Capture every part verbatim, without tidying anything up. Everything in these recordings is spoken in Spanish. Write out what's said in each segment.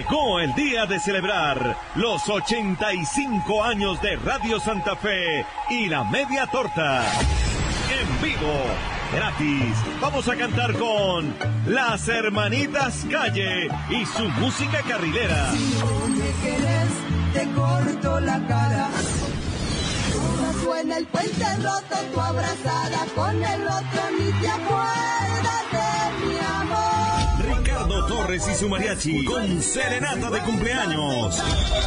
Llegó el día de celebrar los ochenta y cinco años de Radio Santa Fe y la Media Torta. En vivo, gratis, vamos a cantar con Las Hermanitas Calle y su música carrilera. Si no me quieres, te corto la cara. Suena el puente roto, tu abrazada con el otro, ni te acuerdas de mi amor. Ricardo Torres y su mariachi con serenata de cumpleaños.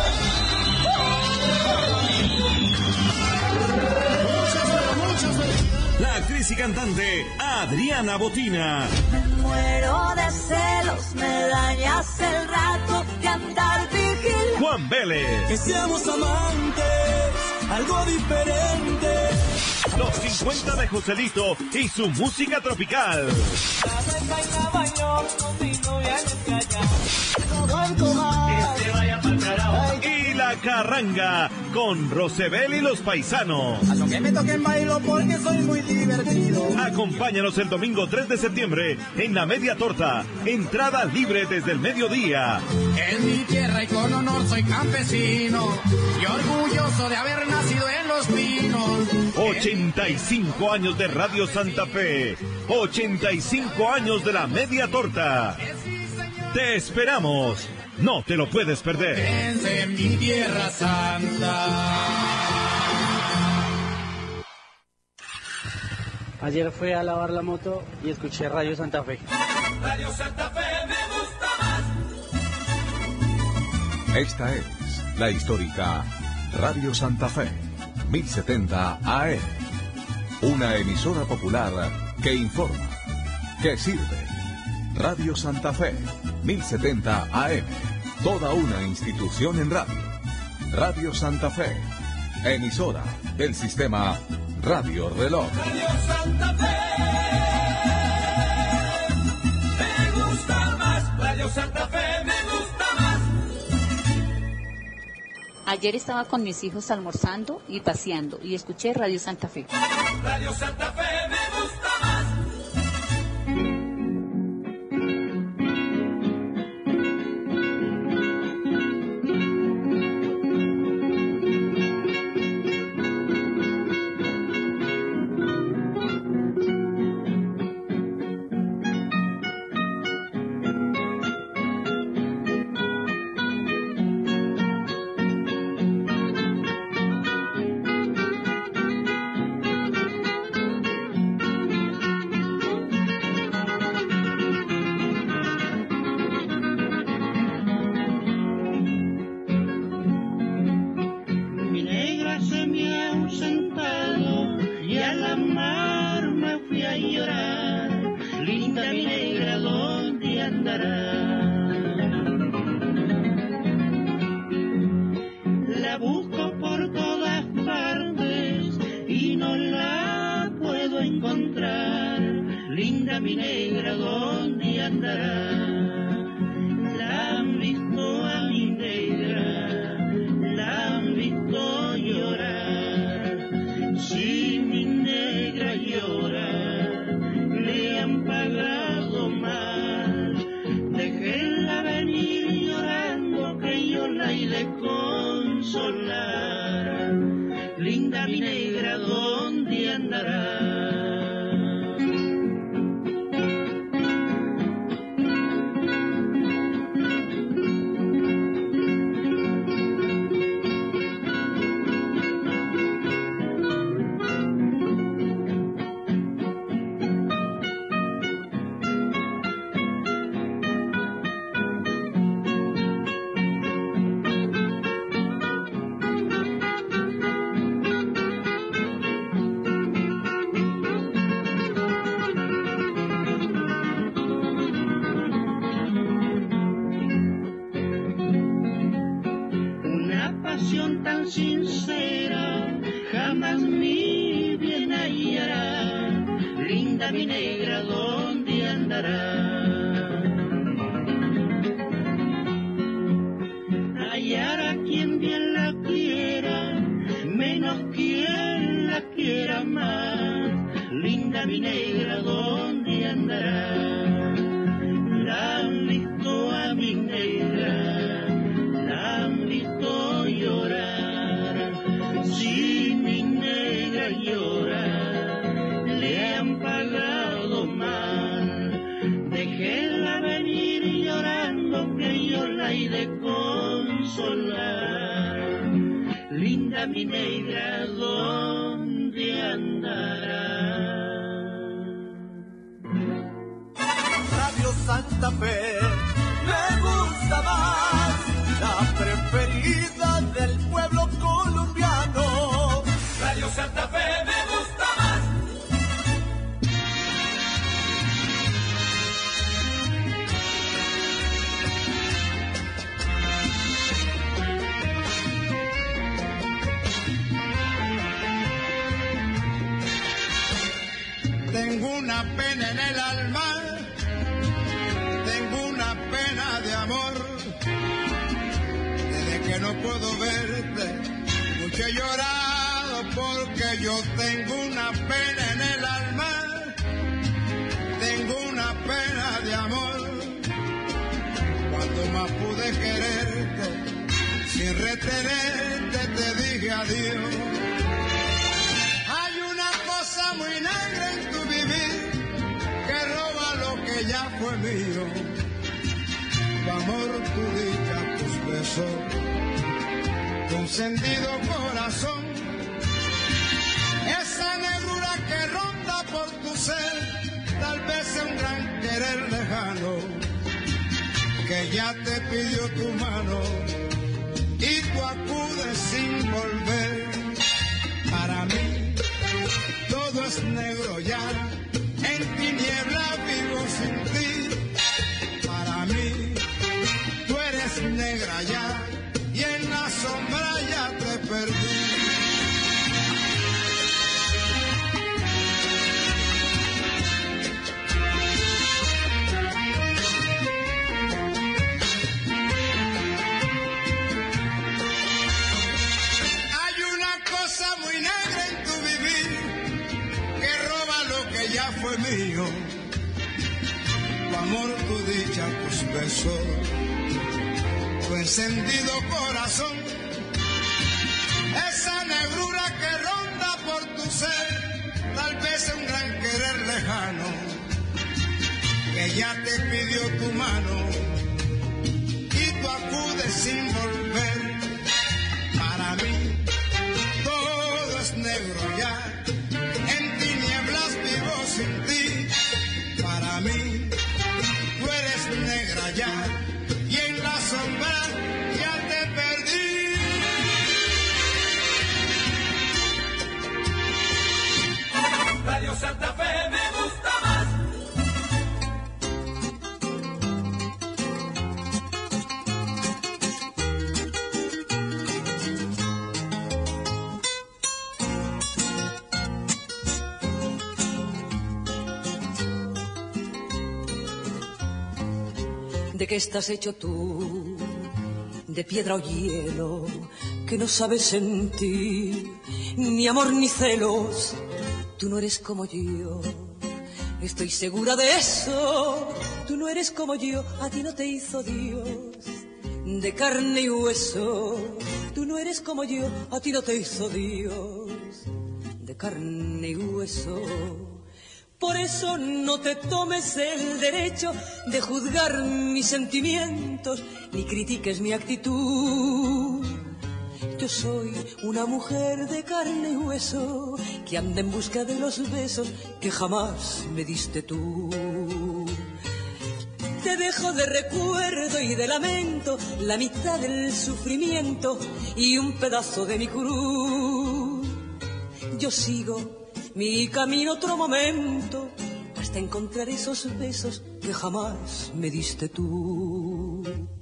La actriz y cantante Adriana Botina. Me muero de celos, me dañas el rato de andar vigil. Juan Vélez. Que seamos amantes, algo diferente. Los cincuenta de Joselito y su música tropical. Y la carranga con Rosebel y los paisanos. A lo que me toquen bailo porque soy muy divertido. Acompáñanos el domingo tres de septiembre en la Media Torta. Entrada libre desde el mediodía. En mi tierra y con honor soy campesino y orgulloso de haber nacido en Los Pinos. ochenta y cinco años de Radio Santa Fe. ochenta y cinco años de la Media Torta. Te esperamos. No te lo puedes perder. En mi tierra santa. Ayer fui a lavar la moto y escuché Radio Santa Fe. Radio Santa Fe me gusta más. Esta es la histórica Radio Santa Fe, mil setenta A M. Una emisora popular que informa, que sirve. Radio Santa Fe, mil setenta A M. Toda una institución en radio. Radio Santa Fe, emisora del sistema Radio Reloj. Radio Santa Fe me gusta más. Radio Santa Fe me gusta más. Ayer estaba con mis hijos almorzando y paseando y escuché Radio Santa Fe. Radio Santa Fe me gusta más. La han visto a mi negra y de consolar. Linda mi negra, ¿dónde andará? Radio Santa Fe me gusta más, la preferida del pueblo colombiano. Radio Santa Fe me gusta más. Tengo una pena en el alma, tengo una pena de amor. Desde que no puedo verte, mucho he llorado porque yo tengo una pena en el alma, tengo una pena de amor. Cuando más pude quererte, sin retenerte te dije adiós. Muy negra en tu vivir, que roba lo que ya fue mío. Tu amor, tu dicha, tus besos, tu encendido corazón. Esa negrura que ronda por tu ser, tal vez sea un gran querer lejano, que ya te pidió tu mano y tú acudes sin volver. Para mí todo es negro ya, en tinieblas vivo sin ti. Para mí, tú eres negra ya, y en la sombra ya te perdí. Hay una cosa muy negra en tu vivir, ya fue mío, tu amor, tu dicha, tus besos, tu encendido corazón, esa negrura que ronda por tu ser, tal vez es un gran querer lejano, que ya te pidió tu mano y tú acudes sin volver. Para mí todo es negro ya, sin ti. Para mí, tú eres negra ya, y en la sombra ya te perdí. Radio Santa Fe me gusta más. ¿De qué estás hecho tú? De piedra o hielo, que no sabes sentir ni amor ni celos. Tú no eres como yo, estoy segura de eso. Tú no eres como yo, a ti no te hizo Dios de carne y hueso. Tú no eres como yo, a ti no te hizo Dios de carne y hueso. Por eso no te tomes el derecho de juzgar mis sentimientos, ni critiques mi actitud. Yo soy una mujer de carne y hueso, que anda en busca de los besos que jamás me diste tú. Te dejo de recuerdo y de lamento la mitad del sufrimiento y un pedazo de mi cruz. Yo sigo mi camino otro momento, hasta encontrar esos besos que jamás me diste tú.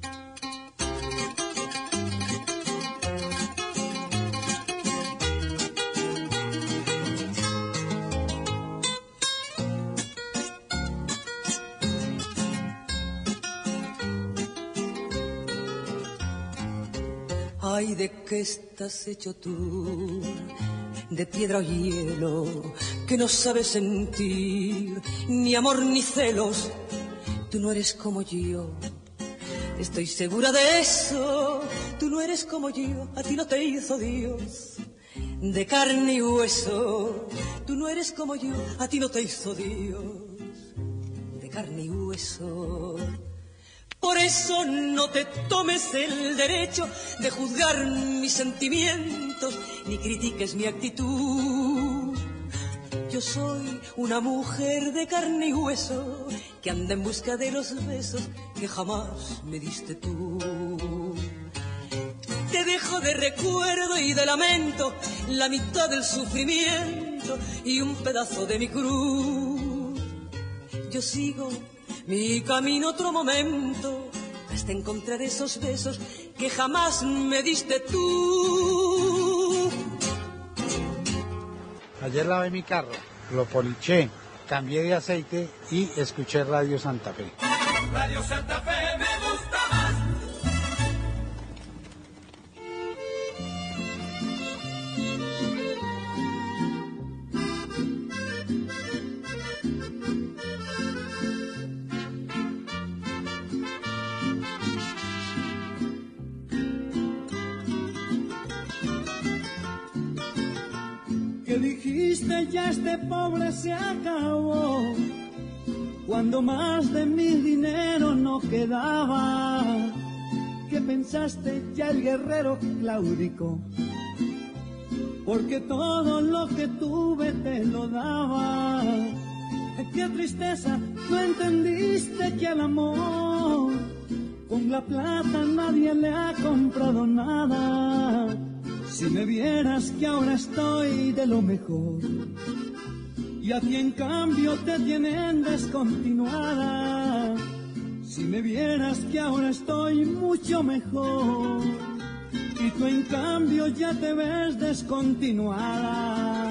Ay, ¿de qué estás hecho tú? De piedra o hielo, que no sabes sentir ni amor ni celos. Tú no eres como yo, estoy segura de eso. Tú no eres como yo, a ti no te hizo Dios de carne y hueso. Tú no eres como yo, a ti no te hizo Dios de carne y hueso. Por eso no te tomes el derecho de juzgar mis sentimientos, ni critiques mi actitud. Yo soy una mujer de carne y hueso, que anda en busca de los besos que jamás me diste tú. Te dejo de recuerdo y de lamento la mitad del sufrimiento y un pedazo de mi cruz. Yo sigo mi camino otro momento hasta encontrar esos besos que jamás me diste tú. Ayer lavé mi carro, lo poliché, cambié de aceite y escuché Radio Santa Fe. Radio Santa Fe me gusta más. Que dijiste ya este pobre se acabó, cuando más de mi dinero no quedaba. Que pensaste ya el guerrero claudicó, porque todo lo que tuve te lo daba. Qué tristeza, no entendiste que al amor con la plata nadie le ha comprado nada. Si me vieras que ahora estoy de lo mejor, y a ti en cambio te tienen descontinuada. Si me vieras que ahora estoy mucho mejor, y tú en cambio ya te ves descontinuada.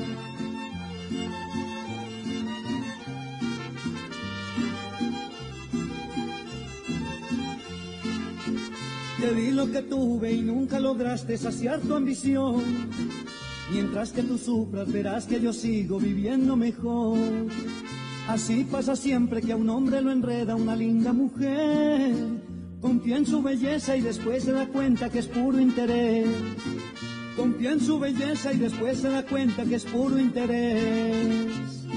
Te di lo que tuve y nunca lograste saciar tu ambición. Mientras que tú sufras verás que yo sigo viviendo mejor. Así pasa siempre que a un hombre lo enreda una linda mujer. Confía en su belleza y después se da cuenta que es puro interés. Confía en su belleza y después se da cuenta que es puro interés.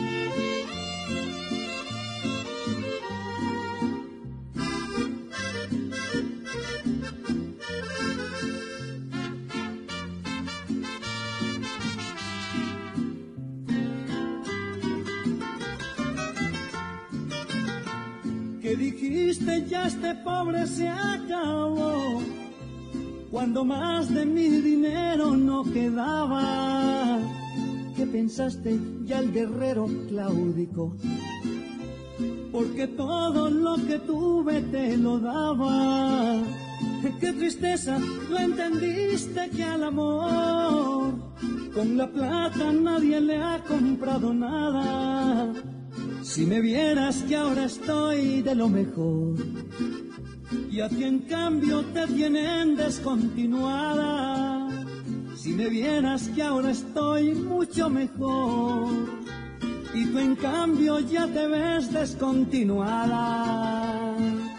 Que dijiste ya este pobre se acabó, cuando más de mi dinero no quedaba. Que pensaste ya el guerrero claudicó, porque todo lo que tuve te lo daba. Qué tristeza, no entendiste que al amor con la plata nadie le ha comprado nada. Si me vieras que ahora estoy de lo mejor, y a ti en cambio te tienen descontinuada. Si me vieras que ahora estoy mucho mejor, y tú en cambio ya te ves descontinuada.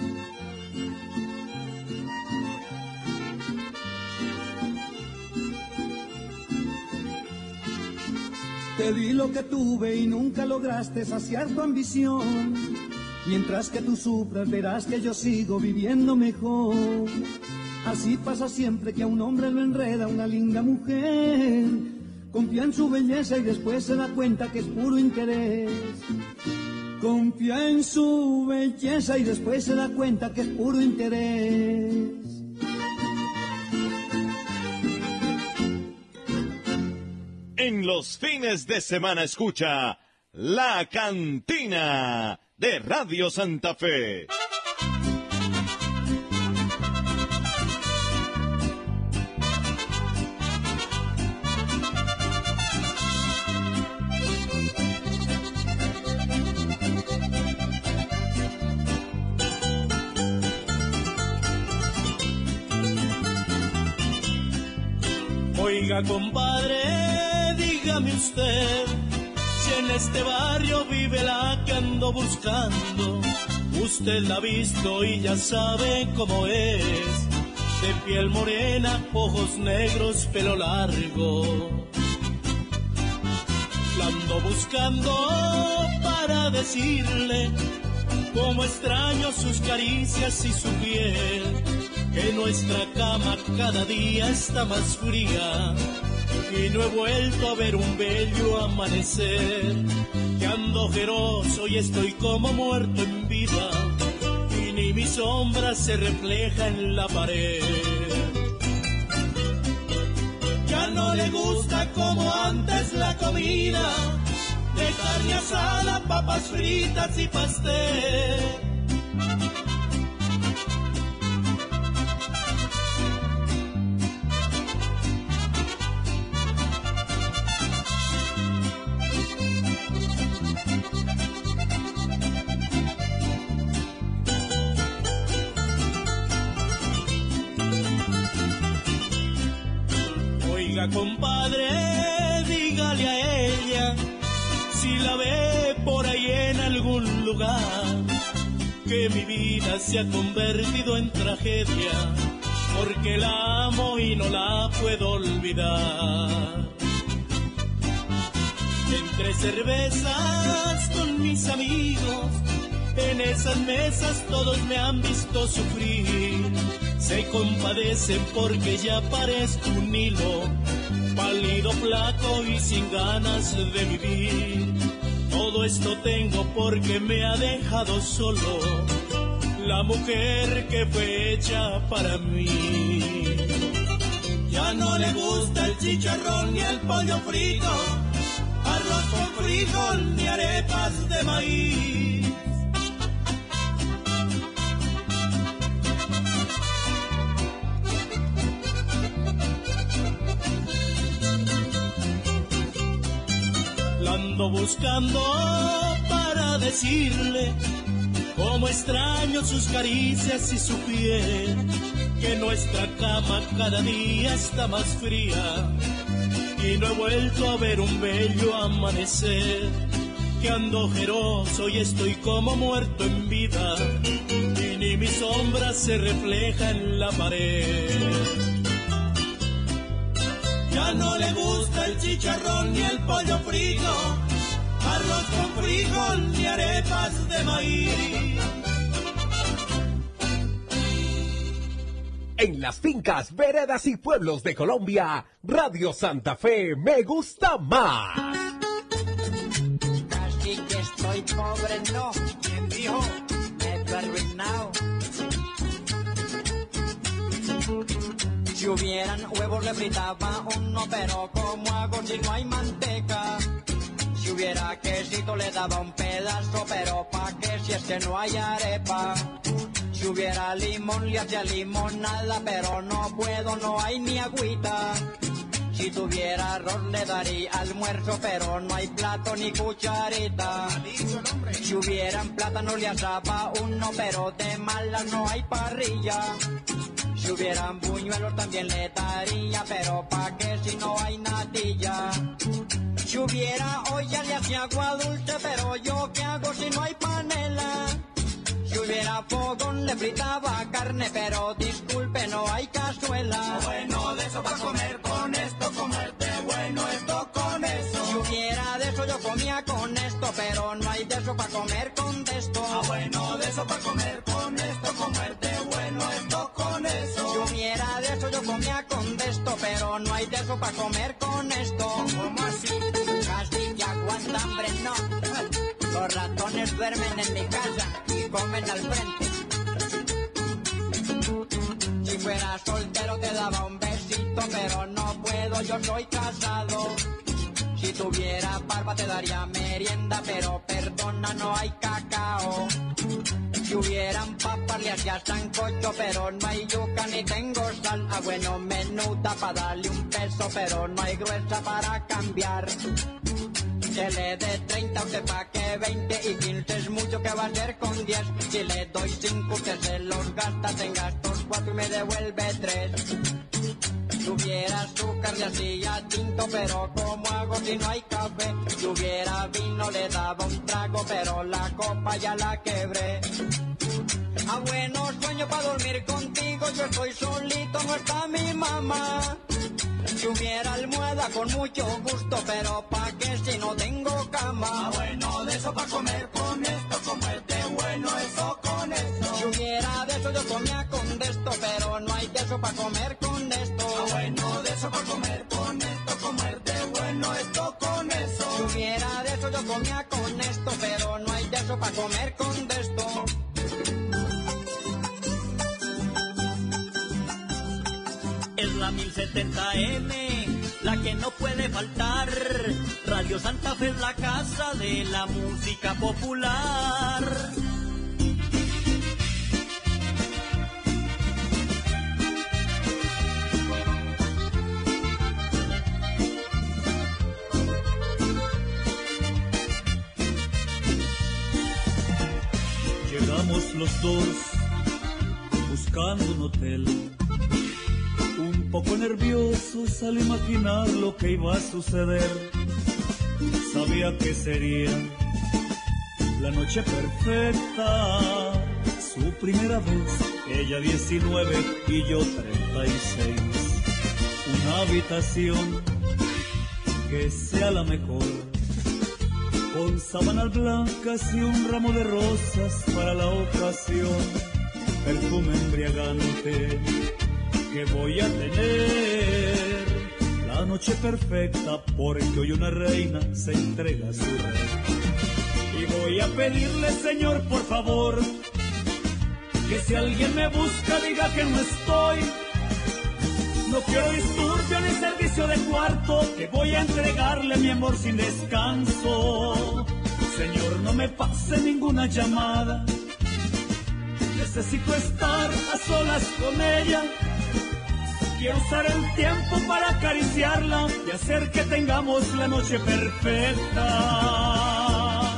Te di lo que tuve y nunca lograste saciar tu ambición. Mientras que tú sufras verás que yo sigo viviendo mejor. Así pasa siempre que a un hombre lo enreda una linda mujer. Confía en su belleza y después se da cuenta que es puro interés. Confía en su belleza y después se da cuenta que es puro interés. En los fines de semana escucha La Cantina de Radio Santa Fe. Oiga, compadre, dígame usted, si en este barrio vive la que ando buscando. Usted la ha visto y ya sabe cómo es, de piel morena, ojos negros, pelo largo. La ando buscando para decirle Como extraño sus caricias y su piel, que nuestra cama cada día está más fría. Y no he vuelto a ver un bello amanecer, que ando ojeroso y estoy como muerto en vida, y ni mi sombra se refleja en la pared. Ya no le gusta como antes la comida, de carne asada, papas fritas y pastel. Oiga, compadre, dígale a ella, si la ve por ahí en algún lugar, que mi vida se ha convertido en tragedia, porque la amo y no la puedo olvidar. Entre cervezas con mis amigos, en esas mesas todos me han visto sufrir. Se compadecen porque ya parezco un hilo, pálido, flaco y sin ganas de vivir. Todo esto tengo porque me ha dejado solo la mujer que fue hecha para mí. Ya no le gusta el chicharrón ni el pollo frito, arroz con frijol ni arepas de maíz. La ando buscando para decirle cómo extraño sus caricias y su piel, que nuestra cama cada día está más fría, y no he vuelto a ver un bello amanecer, que ando ojeroso y estoy como muerto en vida, y ni mi sombra se refleja en la pared. Ya no le gusta el chicharrón ni el pollo frito, arroz con frijol ni arepas de maíz. En las fincas, veredas y pueblos de Colombia, Radio Santa Fe me gusta más. Casi que estoy pobre, no. ¿Quién dijo? Never arruinado. Si hubieran huevos le fritaba uno, pero ¿cómo hago si no hay manteca? Si hubiera quesito le daba un pedazo, pero ¿pa' qué si es que no hay arepa? Si hubiera limón le hacía limonada, pero no puedo, no hay ni agüita. Si tuviera arroz le daría almuerzo, pero no hay plato ni cucharita. Si hubieran plátano le asaba uno, pero de malas no hay parrilla. Si hubieran buñuelos también le daría, pero ¿pa' qué si no hay natilla? Si hubiera olla le hacía agua dulce, pero ¿yo qué hago si no hay panela? Si hubiera fogón le fritaba carne, pero disculpe, no hay cazuela. Bueno, de eso para comer, con esto comerte, bueno, esto con eso. Si hubiera de eso yo comía con esto, pero no hay de eso para comer con de esto. Ah, bueno, de eso para comer, con esto comerte, bueno, esto con eso. Si hubiera de eso yo comía con de esto, pero no hay de eso para comer con esto. ¿Cómo así? Casi que aguanta hambre, no. Los ratones duermen en mi casa y comen al frente. Si fuera soltero te daba un besito, pero no puedo, yo soy casado. Si tuviera barba te daría merienda, pero perdona, no hay cacao. Si hubieran papas le hacía sancocho, pero no hay yuca ni tengo sal. Ah, bueno, menuda para darle un peso, pero no hay gruesa para cambiar. Que le dé treinta, usted pa' que veinte, y quince es mucho, que va a ser con diez. Si le doy cinco, usted se los gasta, tenga estos cuatro y me devuelve tres. Si hubiera azúcar le hacía tinto, pero ¿cómo hago si no hay café? Si hubiera vino le daba un trago, pero la copa ya la quebré. Ah, bueno, sueño para dormir contigo, yo estoy solito, no está mi mamá. Si hubiera almohada con mucho gusto, pero pa' que si no tengo cama. Ah, bueno, de eso pa' comer con esto, comerte bueno, eso con esto. Si hubiera de eso yo comía con de esto, pero no hay de eso pa' comer con de esto. Ah, bueno, de eso pa' comer con esto, comerte bueno, esto con eso. Si hubiera de eso yo comía con esto, pero no hay de eso pa' comer con de esto. Es la mil setenta eme, la que no puede faltar. Radio Santa Fe es la casa de la música popular. Llegamos los dos buscando un hotel. Un poco nerviosos al imaginar lo que iba a suceder. Sabía que sería la noche perfecta. Su primera vez, ella diecinueve y yo treinta y seis. Una habitación que sea la mejor, con sábanas blancas y un ramo de rosas para la ocasión. Perfume embriagante que voy a tener, la noche perfecta, porque hoy una reina se entrega a su rey. Y voy a pedirle, Señor, por favor, que si alguien me busca diga que no estoy. No quiero disturbio ni servicio de cuarto, que voy a entregarle mi amor sin descanso. Señor, no me pase ninguna llamada, necesito estar a solas con ella. Quiero usar el tiempo para acariciarla y hacer que tengamos la noche perfecta.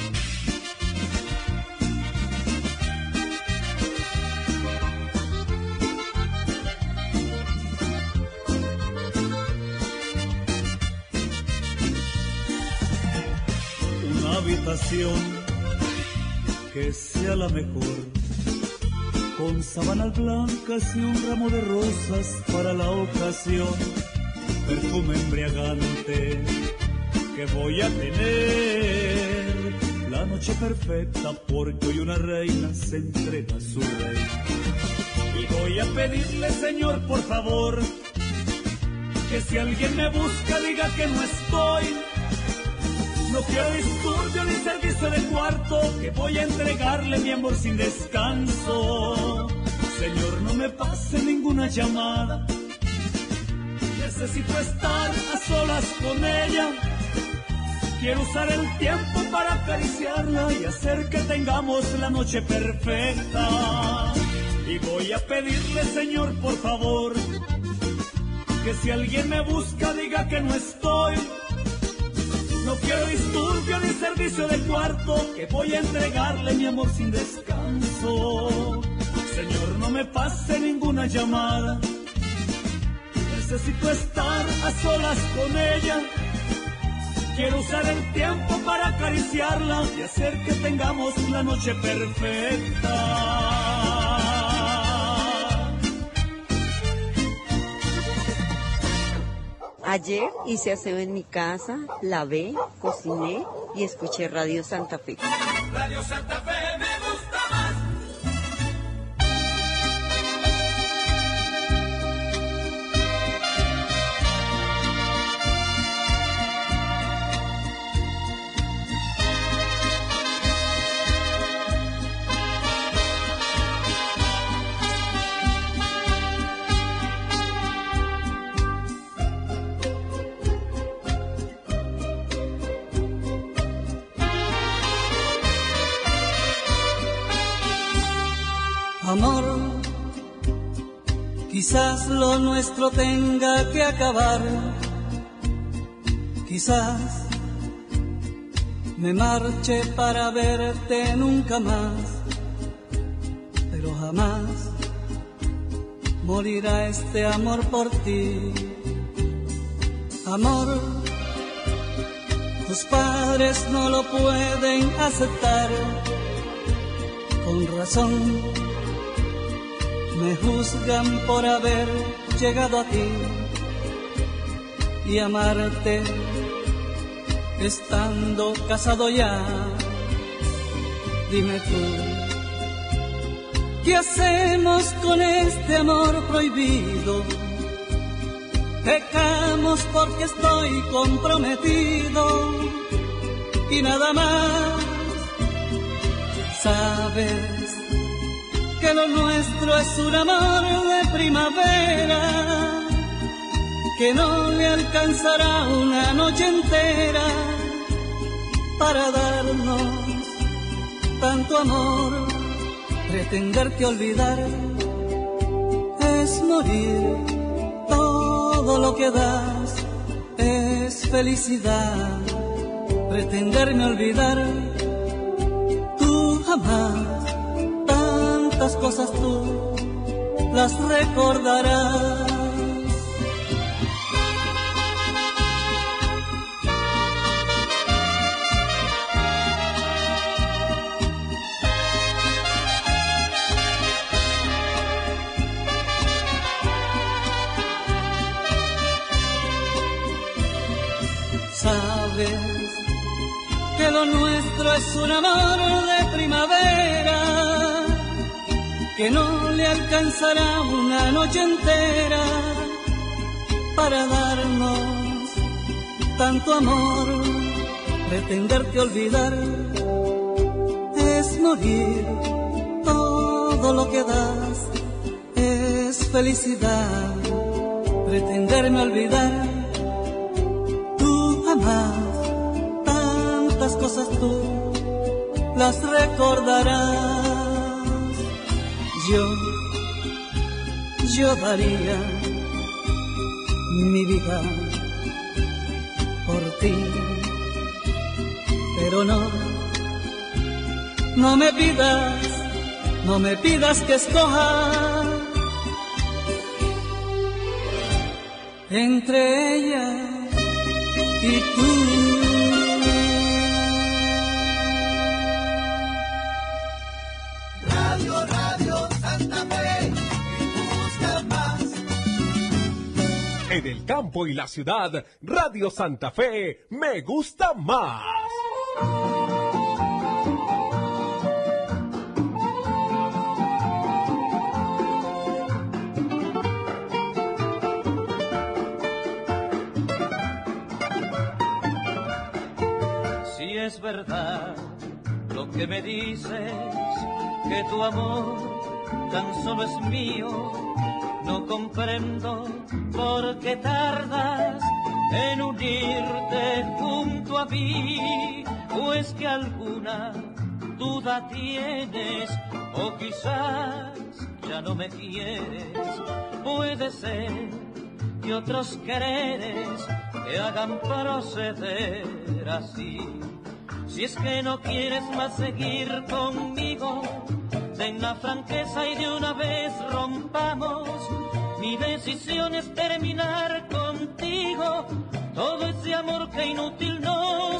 Una habitación que sea la mejor, con sábanas blancas y un ramo de rosas para la ocasión. Perfume embriagante que voy a tener, la noche perfecta, porque hoy una reina se entrega a su rey. Y voy a pedirle, Señor, por favor, que si alguien me busca diga que no estoy. No quiero disturbio ni servicio de cuarto, que voy a entregarle mi amor sin descanso. Señor, no me pase ninguna llamada, necesito estar a solas con ella. Quiero usar el tiempo para acariciarla y hacer que tengamos la noche perfecta. Y voy a pedirle, Señor, por favor, que si alguien me busca diga que no estoy. No quiero disturbio ni servicio de cuarto, que voy a entregarle mi amor sin descanso. Señor, no me pase ninguna llamada, necesito estar a solas con ella. Quiero usar el tiempo para acariciarla y hacer que tengamos la noche perfecta. Ayer hice aseo en mi casa, lavé, cociné y escuché Radio Santa Fe. Radio Santa Fe me gusta más. Amor, quizás lo nuestro tenga que acabar, quizás me marche para verte nunca más, pero jamás morirá este amor por ti. Amor, tus padres no lo pueden aceptar, con razón me juzgan por haber llegado a ti. y amarte estando casado ya. Dime tú, ¿qué hacemos con este amor prohibido? Pecamos porque estoy comprometido y nada más. Sabes que lo nuestro es un amor de primavera, que no le alcanzará una noche entera para darnos tanto amor. Pretenderte olvidar es morir, todo lo que das es felicidad. Pretenderme olvidar, tú jamás, tantas cosas tú las recordarás. Sabes que lo nuestro es un amor de primavera, que no le alcanzará una noche entera para darnos tanto amor. Pretenderte olvidar es morir, todo lo que das es felicidad. Pretenderme olvidar, tantas cosas tú las recordarás. Yo, yo daría mi vida por ti, pero no, no me pidas, no me pidas que escoja entre ella y tú. Radio, Radio Santa Fe, me gusta más. En el campo y la ciudad, Radio Santa Fe me gusta más. Es verdad lo que me dices, que tu amor tan solo es mío. No comprendo por qué tardas en unirte junto a mí, o es que alguna duda tienes, o quizás ya no me quieres. Puede ser que otros quereres te hagan proceder así. Si es que no quieres más seguir conmigo, ten la franqueza y de una vez rompamos. Mi decisión es terminar contigo todo ese amor que inútil nos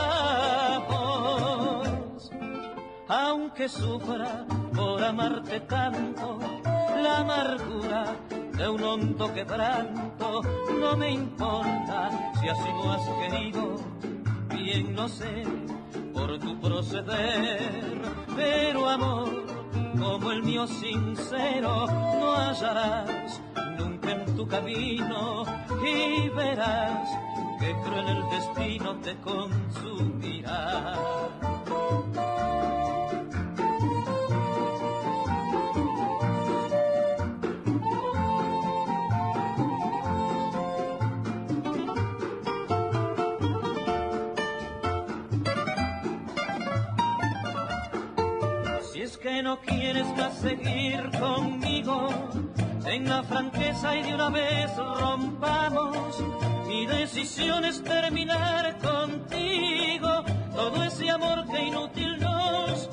juramos. Aunque sufra por amarte tanto, la amargura de un hondo quebranto, no me importa si así lo has querido. Bien no sé por tu proceder, pero amor como el mío sincero no hallarás nunca en tu camino, y verás que cruel el destino te consumirá. Que no quieres más seguir conmigo, ten la franqueza y de una vez rompamos. Mi decisión es terminar contigo todo ese amor que inútil nos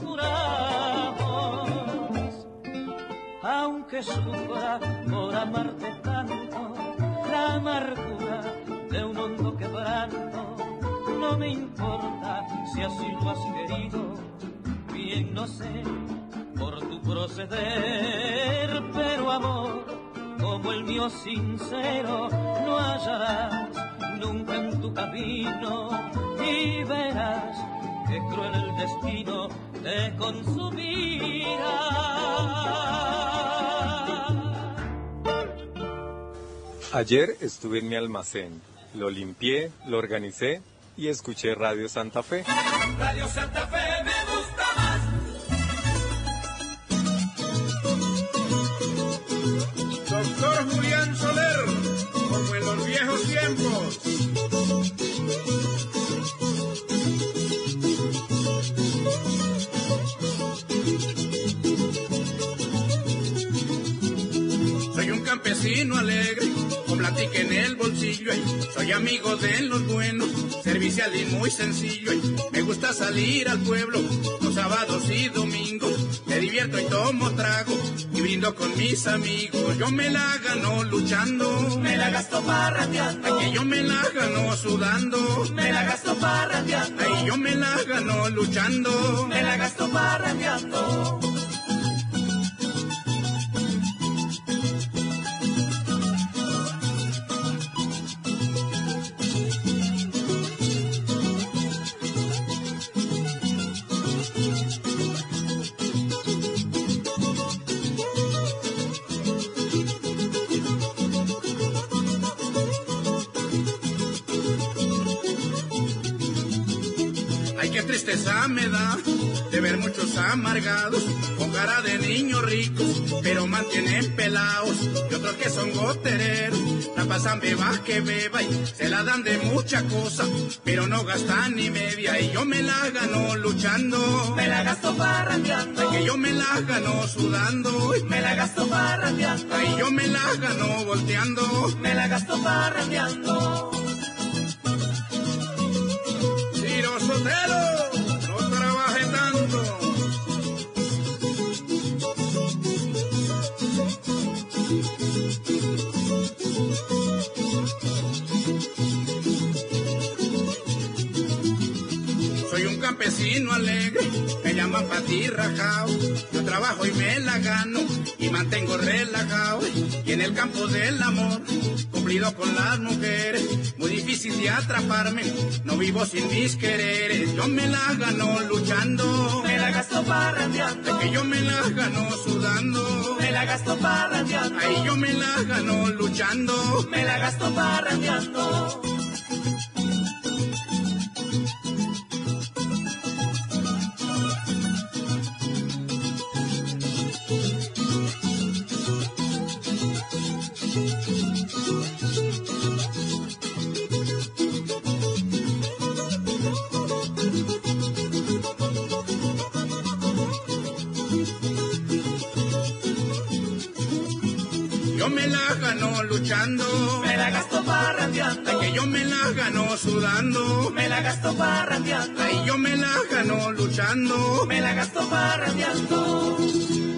juramos. Aunque sufra por amarte tanto, la amargura de un hondo quebranto, no me importa si así lo has querido. Bien no sé por tu proceder, pero amor como el mío sincero no hallarás nunca en tu camino y verás que cruel el destino te consumirá. Ayer estuve en mi almacén, lo limpié, lo organicé y escuché Radio Santa Fe. Radio Santa Fe me gusta más. Doctor Julián Soler, como en los viejos tiempos. Soy un campesino alegre, con platica en el bolsillo, ay. Soy amigo de los buenos, servicial y muy sencillo, ay. Me gusta salir al pueblo, los sábados y domingos, me divierto y tomo trago, y brindo con mis amigos. Yo me la gano luchando, me la gasto parrandeando, ay, que yo me la gano sudando, me la gasto parrandeando, ay, yo me la gano luchando, me la gasto parrandeando. Tristeza me da de ver muchos amargados con cara de niños ricos, pero mantienen pelados, y otros que son gotereros, la pasan beba que beba y se la dan de mucha cosa, pero no gastan ni media. Y yo me la gano luchando, me la gasto parrandeando, que yo me la gano sudando, me la gasto parrandeando, y yo me la gano volteando, me la gasto parrandeando. Ciro Sotelo, campesino alegre, me llaman Pati Rajao. Yo trabajo y me la gano y mantengo relajado. Y en el campo del amor, cumplido con las mujeres, muy difícil de atraparme, no vivo sin mis quereres. Yo me la gano luchando, me la gasto parrandeando, que yo me la gano sudando, me la gasto parrandeando, ahí yo me la gano luchando, me la gasto parrandeando. Yo me la gano luchando, me la gasto parrandeando, ay, que yo me la gano sudando, me la gasto parrandeando, ay, yo me la gano luchando, me la gasto parrandeando.